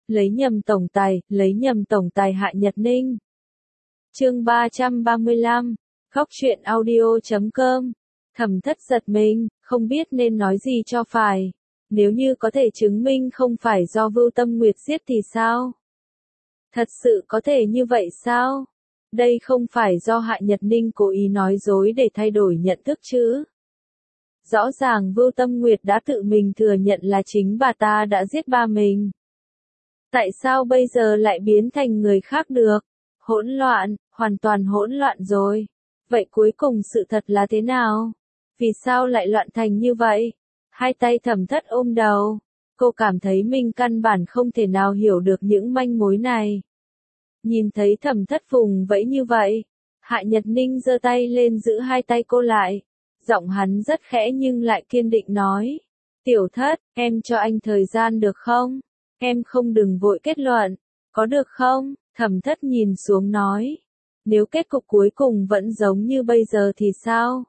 lấy nhầm tổng tài Hạ Nhật Ninh. Chương 335, khóc chuyện audio.com. Thẩm Thất giật mình, không biết nên nói gì cho phải. Nếu như có thể chứng minh không phải do Vưu Tâm Nguyệt giết thì sao? Thật sự có thể như vậy sao? Đây không phải do Hạ Nhật Ninh cố ý nói dối để thay đổi nhận thức chứ? Rõ ràng Vưu Tâm Nguyệt đã tự mình thừa nhận là chính bà ta đã giết ba mình. Tại sao bây giờ lại biến thành người khác được? Hỗn loạn, hoàn toàn hỗn loạn rồi. Vậy cuối cùng sự thật là thế nào? Vì sao lại loạn thành như vậy? Hai tay Thẩm Thất ôm đầu. Cô cảm thấy mình căn bản không thể nào hiểu được những manh mối này. Nhìn thấy Thẩm Thất vùng vẫy như vậy, Hạ Nhật Ninh giơ tay lên giữ hai tay cô lại. Giọng hắn rất khẽ nhưng lại kiên định nói. Tiểu Thất, em cho anh thời gian được không? Em không đừng vội kết luận. Có được không? Thẩm Thất nhìn xuống nói. Nếu kết cục cuối cùng vẫn giống như bây giờ thì sao?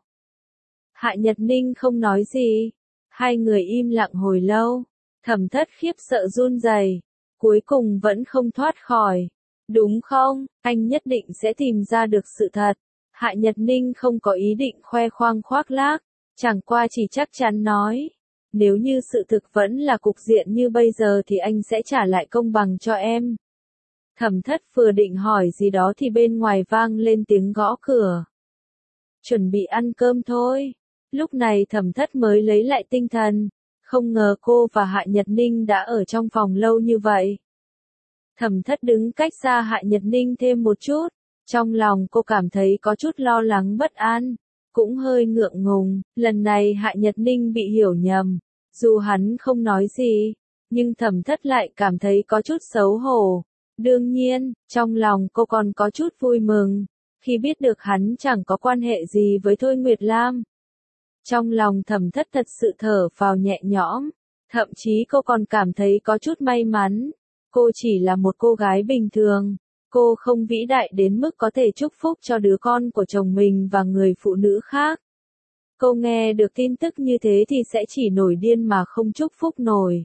Hạ Nhật Ninh không nói gì. Hai người im lặng hồi lâu. Thẩm Thất khiếp sợ run rẩy, cuối cùng vẫn không thoát khỏi. Đúng không? Anh nhất định sẽ tìm ra được sự thật. Hạ Nhật Ninh không có ý định khoe khoang khoác lác, chẳng qua chỉ chắc chắn nói. Nếu như sự thực vẫn là cục diện như bây giờ thì anh sẽ trả lại công bằng cho em. Thẩm Thất vừa định hỏi gì đó thì bên ngoài vang lên tiếng gõ cửa. Chuẩn bị ăn cơm thôi. Lúc này Thẩm Thất mới lấy lại tinh thần. Không ngờ cô và Hạ Nhật Ninh đã ở trong phòng lâu như vậy. Thẩm Thất đứng cách xa Hạ Nhật Ninh thêm một chút. Trong lòng cô cảm thấy có chút lo lắng bất an. Cũng hơi ngượng ngùng. Lần này Hạ Nhật Ninh bị hiểu nhầm. Dù hắn không nói gì, nhưng Thẩm Thất lại cảm thấy có chút xấu hổ. Đương nhiên, trong lòng cô còn có chút vui mừng. Khi biết được hắn chẳng có quan hệ gì với Thôi Nguyệt Lam. Trong lòng Thẩm Thất thật sự thở phào nhẹ nhõm. Thậm chí cô còn cảm thấy có chút may mắn. Cô chỉ là một cô gái bình thường. Cô không vĩ đại đến mức có thể chúc phúc cho đứa con của chồng mình và người phụ nữ khác. Cô nghe được tin tức như thế thì sẽ chỉ nổi điên mà không chúc phúc nổi.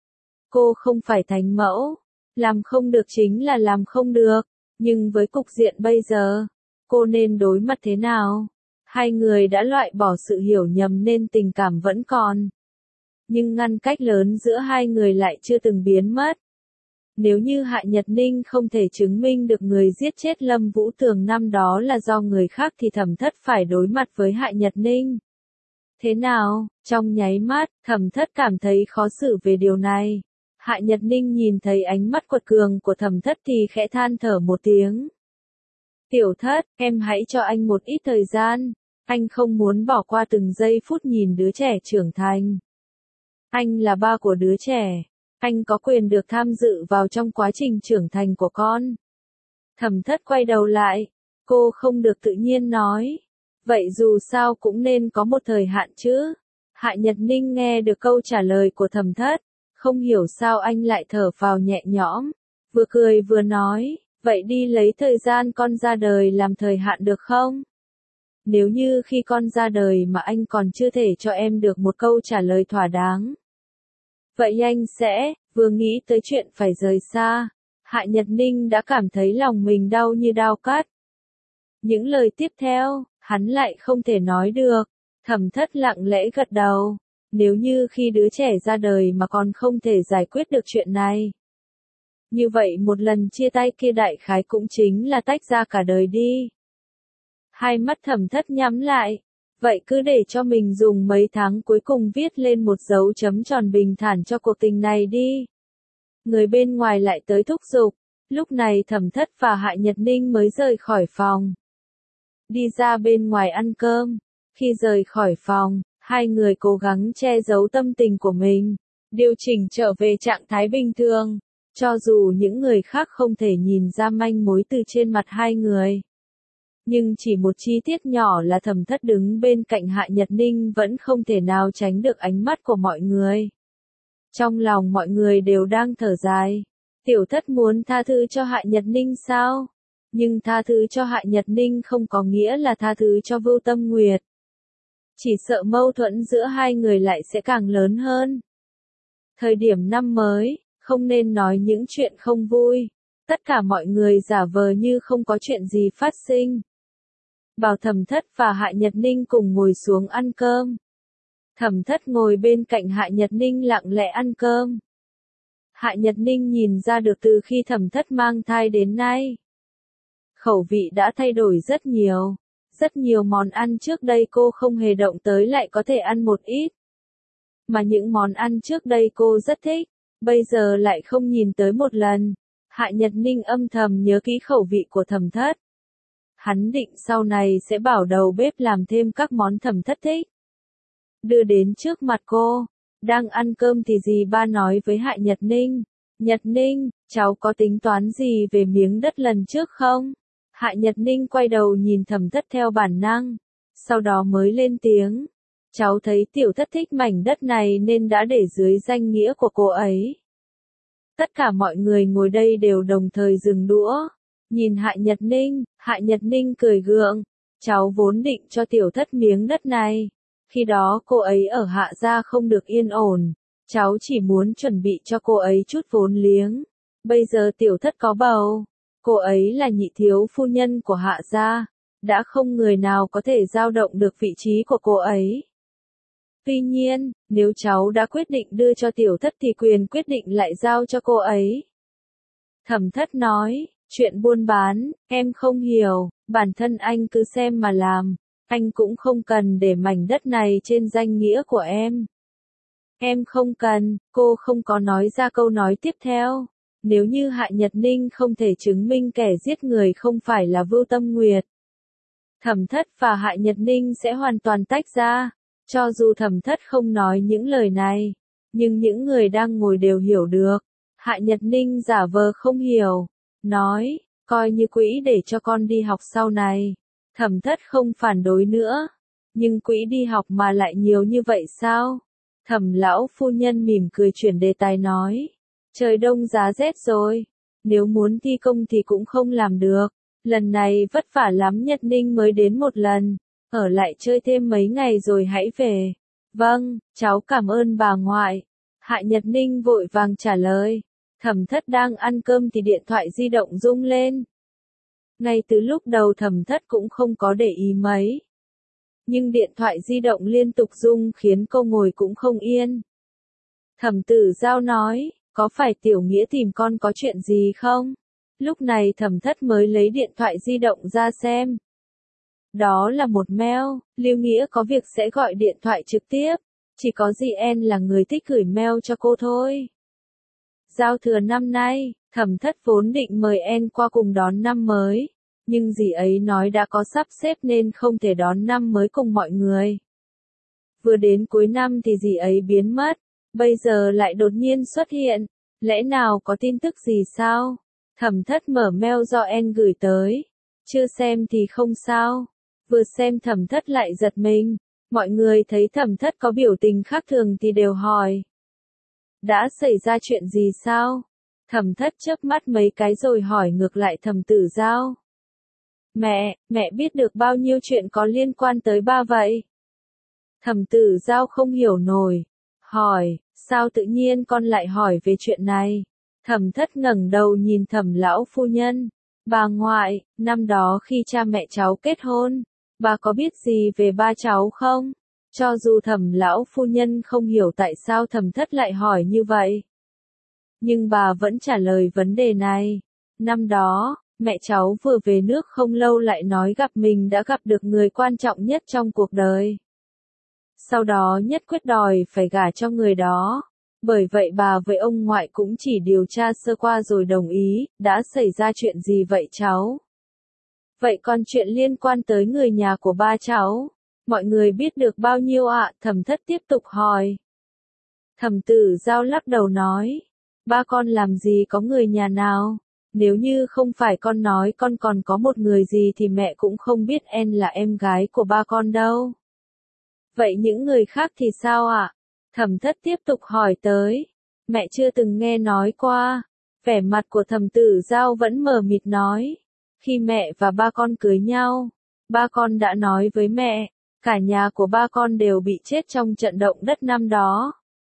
Cô không phải thánh mẫu. Làm không được chính là làm không được. Nhưng với cục diện bây giờ, cô nên đối mặt thế nào? Hai người đã loại bỏ sự hiểu nhầm nên tình cảm vẫn còn. Nhưng ngăn cách lớn giữa hai người lại chưa từng biến mất. Nếu như Hạ Nhật Ninh không thể chứng minh được người giết chết Lâm Vũ Tường năm đó là do người khác thì Thẩm Thất phải đối mặt với Hạ Nhật Ninh. Thế nào? Trong nháy mắt, Thẩm Thất cảm thấy khó xử về điều này. Hạ Nhật Ninh nhìn thấy ánh mắt quật cường của Thẩm Thất thì khẽ than thở một tiếng. Tiểu Thất, em hãy cho anh một ít thời gian. Anh không muốn bỏ qua từng giây phút nhìn đứa trẻ trưởng thành. Anh là ba của đứa trẻ. Anh có quyền được tham dự vào trong quá trình trưởng thành của con. Thẩm Thất quay đầu lại. Cô không được tự nhiên nói. Vậy dù sao cũng nên có một thời hạn chứ. Hạ Nhật Ninh nghe được câu trả lời của Thẩm Thất. Không hiểu sao anh lại thở phào nhẹ nhõm. Vừa cười vừa nói. Vậy đi lấy thời gian con ra đời làm thời hạn được không? Nếu như khi con ra đời mà anh còn chưa thể cho em được một câu trả lời thỏa đáng. Vậy anh sẽ, vừa nghĩ tới chuyện phải rời xa. Hạ Nhật Ninh đã cảm thấy lòng mình đau như dao cắt. Những lời tiếp theo, hắn lại không thể nói được. Thẩm Thất lặng lẽ gật đầu. Nếu như khi đứa trẻ ra đời mà còn không thể giải quyết được chuyện này. Như vậy một lần chia tay kia đại khái cũng chính là tách ra cả đời đi. Hai mắt Thẩm Thất nhắm lại. Vậy cứ để cho mình dùng mấy tháng cuối cùng viết lên một dấu chấm tròn bình thản cho cuộc tình này đi. Người bên ngoài lại tới thúc giục. Lúc này Thẩm Thất và Hạ Nhật Ninh mới rời khỏi phòng. Đi ra bên ngoài ăn cơm. Khi rời khỏi phòng, hai người cố gắng che giấu tâm tình của mình. Điều chỉnh trở về trạng thái bình thường. Cho dù những người khác không thể nhìn ra manh mối từ trên mặt hai người. Nhưng chỉ một chi tiết nhỏ là Thẩm Thất đứng bên cạnh Hạ Nhật Ninh vẫn không thể nào tránh được ánh mắt của mọi người. Trong lòng mọi người đều đang thở dài. Tiểu Thất muốn tha thứ cho Hạ Nhật Ninh sao? Nhưng tha thứ cho Hạ Nhật Ninh không có nghĩa là tha thứ cho Vưu Tâm Nguyệt. Chỉ sợ mâu thuẫn giữa hai người lại sẽ càng lớn hơn. Thời điểm năm mới, Không nên nói những chuyện không vui. Tất cả mọi người giả vờ như không có chuyện gì phát sinh. Bảo Thẩm Thất và Hạ Nhật Ninh cùng ngồi xuống ăn cơm. Thẩm Thất ngồi bên cạnh Hạ Nhật Ninh lặng lẽ ăn cơm. Hạ Nhật Ninh nhìn ra được từ khi Thẩm Thất mang thai đến nay, khẩu vị đã thay đổi rất nhiều. Rất nhiều món ăn trước đây cô không hề động tới lại có thể ăn một ít. Mà những món ăn trước đây cô rất thích, bây giờ lại không nhìn tới một lần. Hạ Nhật Ninh âm thầm nhớ kỹ khẩu vị của Thẩm Thất. Hắn định sau này sẽ bảo đầu bếp làm thêm các món Thẩm Thất thích. Đưa đến trước mặt cô. Đang ăn cơm thì dì ba nói với Hạ Nhật Ninh. Nhật Ninh, cháu có tính toán gì về miếng đất lần trước không? Hạ Nhật Ninh quay đầu nhìn Thẩm Thất theo bản năng. Sau đó mới lên tiếng. Cháu thấy Tiểu Thất thích mảnh đất này nên đã để dưới danh nghĩa của cô ấy. Tất cả mọi người ngồi đây đều đồng thời dừng đũa. Nhìn Hạ Nhật Ninh cười gượng. Cháu vốn định cho Tiểu Thất miếng đất này. Khi đó cô ấy ở Hạ gia không được yên ổn. Cháu chỉ muốn chuẩn bị cho cô ấy chút vốn liếng. Bây giờ Tiểu Thất có bầu. Cô ấy là nhị thiếu phu nhân của Hạ gia. Đã không người nào có thể dao động được vị trí của cô ấy. Tuy nhiên, nếu cháu đã quyết định đưa cho Tiểu Thất thì quyền quyết định lại giao cho cô ấy. Thẩm Thất nói, chuyện buôn bán, em không hiểu, bản thân anh cứ xem mà làm. Anh cũng không cần để mảnh đất này trên danh nghĩa của em. Em không cần, cô không có nói ra câu nói tiếp theo. Nếu như Hạ Nhật Ninh không thể chứng minh kẻ giết người không phải là Vưu Tâm Nguyệt, Thẩm Thất và Hạ Nhật Ninh sẽ hoàn toàn tách ra. Cho dù Thẩm Thất không nói những lời này, nhưng những người đang ngồi đều hiểu được. Hạ Nhật Ninh giả vờ không hiểu, nói, coi như quỹ để cho con đi học sau này. Thẩm Thất không phản đối nữa, nhưng quỹ đi học mà lại nhiều như vậy sao? Thẩm lão phu nhân mỉm cười chuyển đề tài nói, trời đông giá rét rồi, nếu muốn thi công thì cũng không làm được. Lần này vất vả lắm, Nhật Ninh mới đến một lần. Ở lại chơi thêm mấy ngày rồi hãy về. Vâng, cháu cảm ơn bà ngoại. Hạ Nhật Ninh vội vàng trả lời. Thẩm Thất đang ăn cơm thì điện thoại di động rung lên. Ngay từ lúc đầu Thẩm Thất cũng không có để ý mấy. Nhưng điện thoại di động liên tục rung khiến cô ngồi cũng không yên. Thẩm Tử Giao nói, có phải Tiểu Nghĩa tìm con có chuyện gì không? Lúc này Thẩm Thất mới lấy điện thoại di động ra xem. Đó là một mail, Lưu Nghĩa có việc sẽ gọi điện thoại trực tiếp. Chỉ có dì En là người thích gửi mail cho cô thôi. Giao thừa năm nay, Thẩm Thất vốn định mời En qua cùng đón năm mới. Nhưng dì ấy nói đã có sắp xếp nên không thể đón năm mới cùng mọi người. Vừa đến cuối năm thì dì ấy biến mất. Bây giờ lại đột nhiên xuất hiện. Lẽ nào có tin tức gì sao? Thẩm Thất mở mail do En gửi tới. Chưa xem thì không sao. Vừa xem Thẩm Thất lại giật mình. Mọi người thấy Thẩm Thất có biểu tình khác thường thì đều hỏi. Đã xảy ra chuyện gì sao? Thẩm Thất chớp mắt mấy cái rồi hỏi ngược lại Thẩm Tử Giao. Mẹ biết được bao nhiêu chuyện có liên quan tới ba vậy? Thẩm Tử Giao không hiểu nổi. Hỏi, sao tự nhiên con lại hỏi về chuyện này? Thẩm Thất ngẩng đầu nhìn Thẩm lão phu nhân. Bà ngoại, năm đó khi cha mẹ cháu kết hôn, bà có biết gì về ba cháu không? Cho dù Thẩm lão phu nhân không hiểu tại sao Thẩm Thất lại hỏi như vậy, nhưng bà vẫn trả lời vấn đề này. Năm đó, mẹ cháu vừa về nước không lâu lại nói gặp mình đã gặp được người quan trọng nhất trong cuộc đời. Sau đó nhất quyết đòi phải gả cho người đó. Bởi vậy bà với ông ngoại cũng chỉ điều tra sơ qua rồi đồng ý. Đã xảy ra chuyện gì vậy cháu? Vậy còn chuyện liên quan tới người nhà của ba cháu, mọi người biết được bao nhiêu ạ? Thẩm Thất tiếp tục hỏi. Thẩm Tử Giao lắc đầu nói, ba con làm gì có người nhà nào? Nếu như không phải con nói con còn có một người gì thì mẹ cũng không biết En là em gái của ba con đâu. Vậy những người khác thì sao ạ? Thẩm Thất tiếp tục hỏi tới. Mẹ chưa từng nghe nói qua. Vẻ mặt của Thẩm Tử Giao vẫn mờ mịt nói. Khi mẹ và ba con cưới nhau, ba con đã nói với mẹ, cả nhà của ba con đều bị chết trong trận động đất năm đó.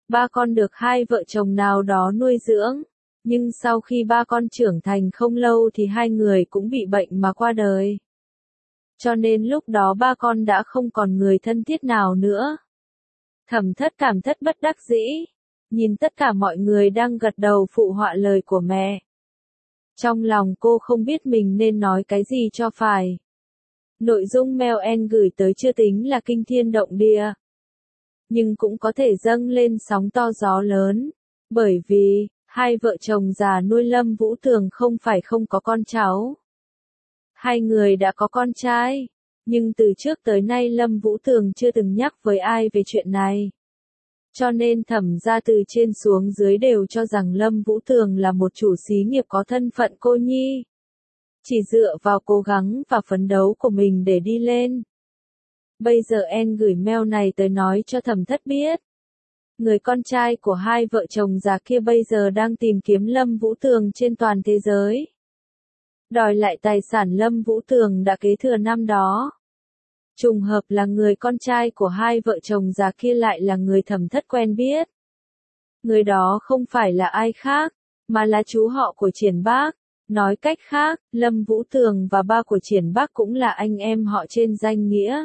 Ba con được hai vợ chồng nào đó nuôi dưỡng. Nhưng sau khi ba con trưởng thành không lâu thì hai người cũng bị bệnh mà qua đời. Cho nên lúc đó ba con đã không còn người thân thiết nào nữa. Thẩm Thất cảm thất bất đắc dĩ, nhìn tất cả mọi người đang gật đầu phụ họa lời của mẹ. Trong lòng cô không biết mình nên nói cái gì cho phải. Nội dung mail Anne gửi tới chưa tính là kinh thiên động địa, nhưng cũng có thể dâng lên sóng to gió lớn, bởi vì hai vợ chồng già nuôi Lâm Vũ Tường không phải không có con cháu. Hai người đã có con trai, nhưng từ trước tới nay Lâm Vũ Tường chưa từng nhắc với ai về chuyện này. Cho nên Thẩm gia từ trên xuống dưới đều cho rằng Lâm Vũ Tường là một chủ xí nghiệp có thân phận cô nhi. Chỉ dựa vào cố gắng và phấn đấu của mình để đi lên. Bây giờ Anne gửi mail này tới nói cho Thẩm Thất biết. Người con trai của hai vợ chồng già kia bây giờ đang tìm kiếm Lâm Vũ Tường trên toàn thế giới. Đòi lại tài sản Lâm Vũ Tường đã kế thừa năm đó. Trùng hợp là người con trai của hai vợ chồng già kia lại là người Thẩm Thất quen biết. Người đó không phải là ai khác, mà là chú họ của Triển Bác. Nói cách khác, Lâm Vũ Tường và ba của Triển Bác cũng là anh em họ trên danh nghĩa.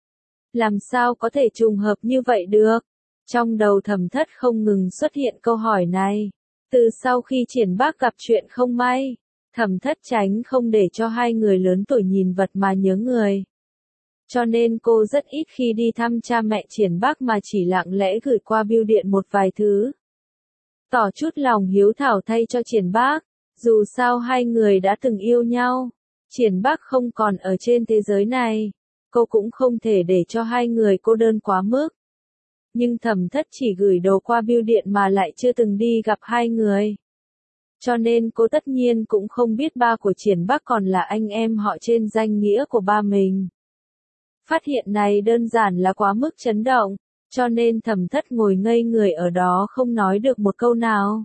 Làm sao có thể trùng hợp như vậy được? Trong đầu Thẩm Thất không ngừng xuất hiện câu hỏi này. Từ sau khi Triển Bác gặp chuyện không may, Thẩm Thất tránh không để cho hai người lớn tuổi nhìn vật mà nhớ người. Cho nên cô rất ít khi đi thăm cha mẹ Triển Bác mà chỉ lặng lẽ gửi qua bưu điện một vài thứ. Tỏ chút lòng hiếu thảo thay cho Triển Bác, dù sao hai người đã từng yêu nhau. Triển Bác không còn ở trên thế giới này, cô cũng không thể để cho hai người cô đơn quá mức. Nhưng Thẩm Thất chỉ gửi đồ qua bưu điện mà lại chưa từng đi gặp hai người. Cho nên cô tất nhiên cũng không biết ba của Triển Bác còn là anh em họ trên danh nghĩa của ba mình. Phát hiện này đơn giản là quá mức chấn động, cho nên Thẩm Thất ngồi ngây người ở đó không nói được một câu nào.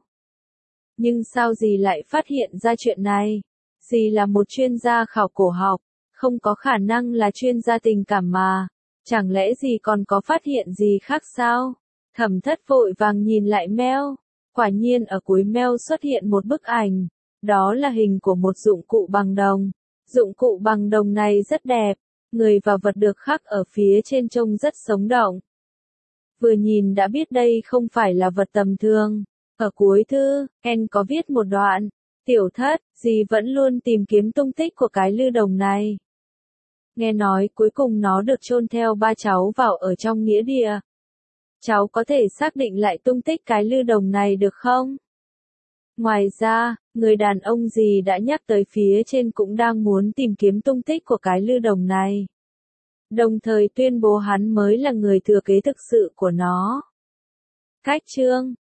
Nhưng sao dì lại phát hiện ra chuyện này? Dì là một chuyên gia khảo cổ học, không có khả năng là chuyên gia tình cảm mà. Chẳng lẽ dì còn có phát hiện gì khác sao? Thẩm Thất vội vàng nhìn lại mail. Quả nhiên ở cuối mail xuất hiện một bức ảnh. Đó là hình của một dụng cụ bằng đồng. Dụng cụ bằng đồng này rất đẹp. Người và vật được khắc ở phía trên trông rất sống động. Vừa nhìn đã biết đây không phải là vật tầm thường. Ở cuối thư, Anne có viết một đoạn. Tiểu Thất, dì vẫn luôn tìm kiếm tung tích của cái lư đồng này. Nghe nói cuối cùng nó được chôn theo ba cháu vào ở trong nghĩa địa. Cháu có thể xác định lại tung tích cái lư đồng này được không? Ngoài ra, người đàn ông dì đã nhắc tới phía trên cũng đang muốn tìm kiếm tung tích của cái lư đồng này. Đồng thời tuyên bố hắn mới là người thừa kế thực sự của nó. Cách chương